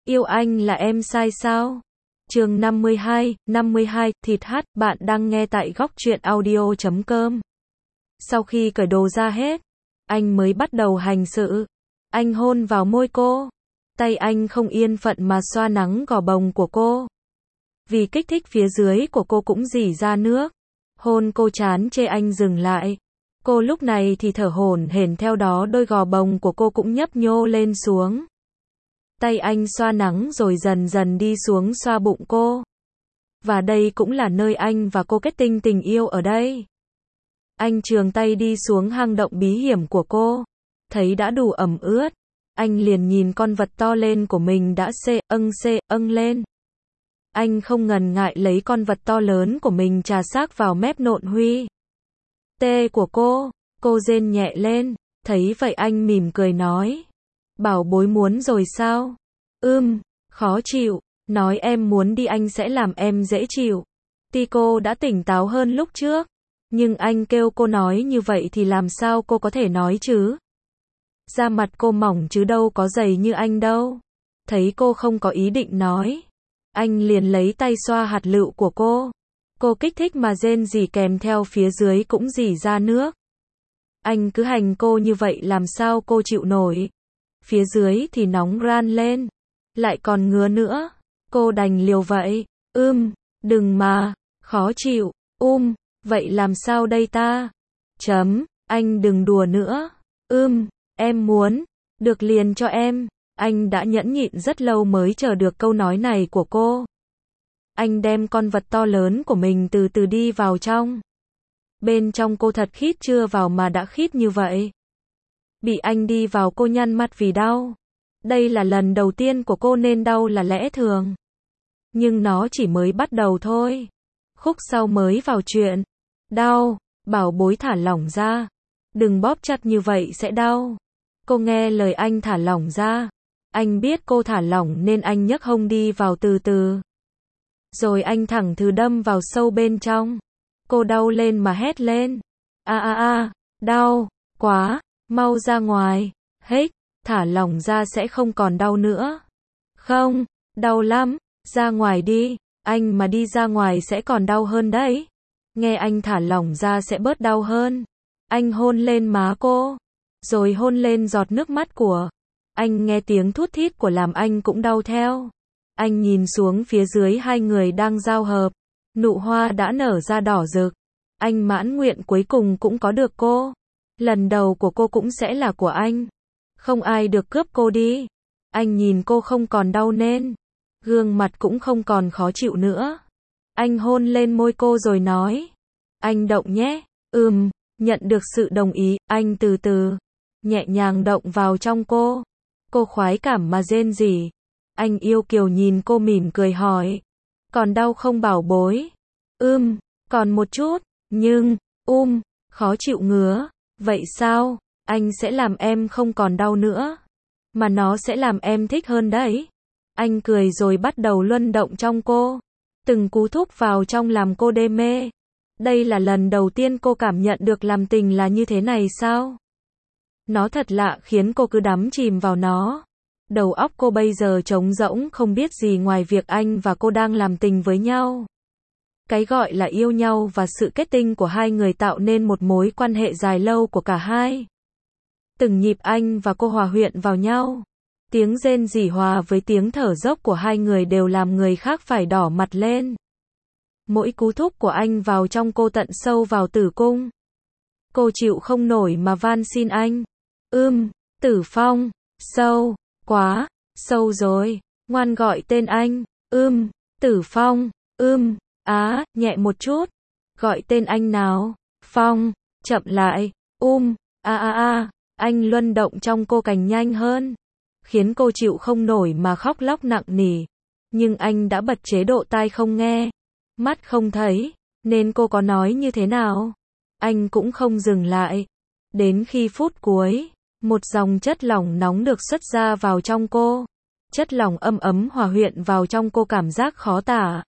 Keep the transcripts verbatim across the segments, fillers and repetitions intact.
Yêu anh là em sai sao? Chương năm mươi hai, năm mươi hai, thịt hát, bạn đang nghe tại góc truyện audio chấm com. Sau khi cởi đồ ra hết, anh mới bắt đầu hành sự. Anh hôn vào môi cô. Tay anh không yên phận mà xoa nắng gò bồng của cô. Vì kích thích phía dưới của cô cũng rỉ ra nước. Hôn cô chán chê anh dừng lại. Cô lúc này thì thở hổn hển, theo đó đôi gò bồng của cô cũng nhấp nhô lên xuống. Tay anh xoa nắng rồi dần dần đi xuống xoa bụng cô. Và đây cũng là nơi anh và cô kết tinh tình yêu ở đây. Anh chườm tay đi xuống hang động bí hiểm của cô. Thấy đã đủ ẩm ướt. Anh liền nhìn con vật to lên của mình đã xê, âng xê, âng lên. Anh không ngần ngại lấy con vật to lớn của mình chà xác vào mép nộn huy. Tê của cô, cô rên nhẹ lên. Thấy vậy anh mỉm cười nói. Bảo bối muốn rồi sao? Ưm, khó chịu. Nói em muốn đi anh sẽ làm em dễ chịu. Tuy cô đã tỉnh táo hơn lúc trước. Nhưng anh kêu cô nói như vậy thì làm sao cô có thể nói chứ? Da mặt cô mỏng chứ đâu có dày như anh đâu. Thấy cô không có ý định nói. Anh liền lấy tay xoa hạt lựu của cô. Cô kích thích mà rên rỉ kèm theo phía dưới cũng rỉ ra nước. Anh cứ hành cô như vậy làm sao cô chịu nổi. Phía dưới thì nóng ran lên. Lại còn ngứa nữa. Cô đành liều vậy. Ưm, đừng mà. Khó chịu. Um, vậy làm sao đây ta? Chấm, anh đừng đùa nữa. Ưm, em muốn. Được liền cho em. Anh đã nhẫn nhịn rất lâu mới chờ được câu nói này của cô. Anh đem con vật to lớn của mình từ từ đi vào trong. Bên trong cô thật khít, chưa vào mà đã khít như vậy. Bị anh đi vào cô nhăn mặt vì đau. Đây là lần đầu tiên của cô nên đau là lẽ thường. Nhưng nó chỉ mới bắt đầu thôi. Khúc sau mới vào chuyện. Đau, bảo bối thả lỏng ra. Đừng bóp chặt như vậy sẽ đau. Cô nghe lời anh thả lỏng ra. Anh biết cô thả lỏng nên anh nhấc hông đi vào từ từ. Rồi anh thẳng thừng đâm vào sâu bên trong. Cô đau lên mà hét lên. A a a, đau, quá, mau ra ngoài. Hết, thả lỏng ra sẽ không còn đau nữa. Không, đau lắm, ra ngoài đi. Anh mà đi ra ngoài sẽ còn đau hơn đấy. Nghe anh thả lỏng ra sẽ bớt đau hơn. Anh hôn lên má cô. Rồi hôn lên giọt nước mắt của. Anh nghe tiếng thút thít của làm anh cũng đau theo. Anh nhìn xuống phía dưới hai người đang giao hợp. Nụ hoa đã nở ra đỏ rực. Anh mãn nguyện cuối cùng cũng có được cô. Lần đầu của cô cũng sẽ là của anh. Không ai được cướp cô đi. Anh nhìn cô không còn đau nên. Gương mặt cũng không còn khó chịu nữa. Anh hôn lên môi cô rồi nói. Anh động nhé. Ừm, nhận được sự đồng ý. Anh từ từ, nhẹ nhàng động vào trong cô. Cô khoái cảm mà rên rỉ. Anh yêu kiều nhìn cô mỉm cười hỏi. Còn đau không bảo bối? Ưm, còn một chút. Nhưng, um, khó chịu ngứa. Vậy sao? Anh sẽ làm em không còn đau nữa. Mà nó sẽ làm em thích hơn đấy. Anh cười rồi bắt đầu luân động trong cô. Từng cú thúc vào trong làm cô đê mê. Đây là lần đầu tiên cô cảm nhận được làm tình là như thế này sao? Nó thật lạ khiến cô cứ đắm chìm vào nó. Đầu óc cô bây giờ trống rỗng không biết gì ngoài việc anh và cô đang làm tình với nhau. Cái gọi là yêu nhau và sự kết tinh của hai người tạo nên một mối quan hệ dài lâu của cả hai. Từng nhịp anh và cô hòa quyện vào nhau. Tiếng rên rỉ hòa với tiếng thở dốc của hai người đều làm người khác phải đỏ mặt lên. Mỗi cú thúc của anh vào trong cô tận sâu vào tử cung. Cô chịu không nổi mà van xin anh. Ưm, Tử Phong, sâu, quá, sâu rồi, ngoan gọi tên anh. Ưm, Tử Phong, ưm, á, nhẹ một chút. Gọi tên anh nào. Phong, chậm lại. Um, a a a, anh luân động trong cô càng nhanh hơn. Khiến cô chịu không nổi mà khóc lóc nặng nỉ. Nhưng anh đã bật chế độ tai không nghe. Mắt không thấy, nên cô có nói như thế nào. Anh cũng không dừng lại. Đến khi phút cuối, một dòng chất lỏng nóng được xuất ra vào trong cô. Chất lỏng âm ấm hòa quyện vào trong cô cảm giác khó tả.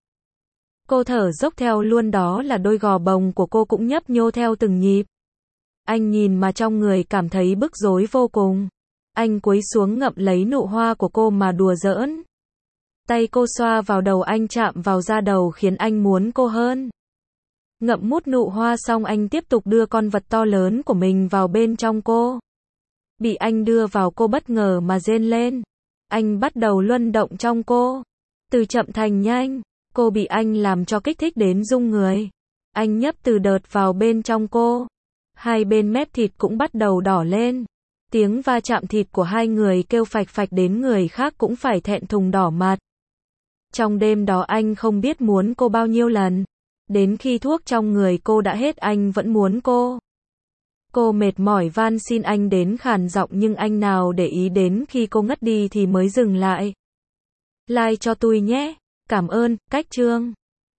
Cô thở dốc theo luôn, đó là đôi gò bồng của cô cũng nhấp nhô theo từng nhịp. Anh nhìn mà trong người cảm thấy bức rối vô cùng. Anh cúi xuống ngậm lấy nụ hoa của cô mà đùa giỡn. Tay cô xoa vào đầu anh, chạm vào da đầu khiến anh muốn cô hơn. Ngậm mút nụ hoa xong anh tiếp tục đưa con vật to lớn của mình vào bên trong cô. Bị anh đưa vào, cô bất ngờ mà rên lên. Anh bắt đầu luân động trong cô. Từ chậm thành nhanh, cô bị anh làm cho kích thích đến rung người. Anh nhấp từ đợt vào bên trong cô. Hai bên mép thịt cũng bắt đầu đỏ lên. Tiếng va chạm thịt của hai người kêu phạch phạch đến người khác cũng phải thẹn thùng đỏ mặt. Trong đêm đó anh không biết muốn cô bao nhiêu lần. Đến khi thuốc trong người cô đã hết anh vẫn muốn cô. Cô mệt mỏi van xin anh đến khàn giọng nhưng anh nào để ý, đến khi cô ngất đi thì mới dừng lại. Like cho tôi nhé. Cảm ơn, cách chương.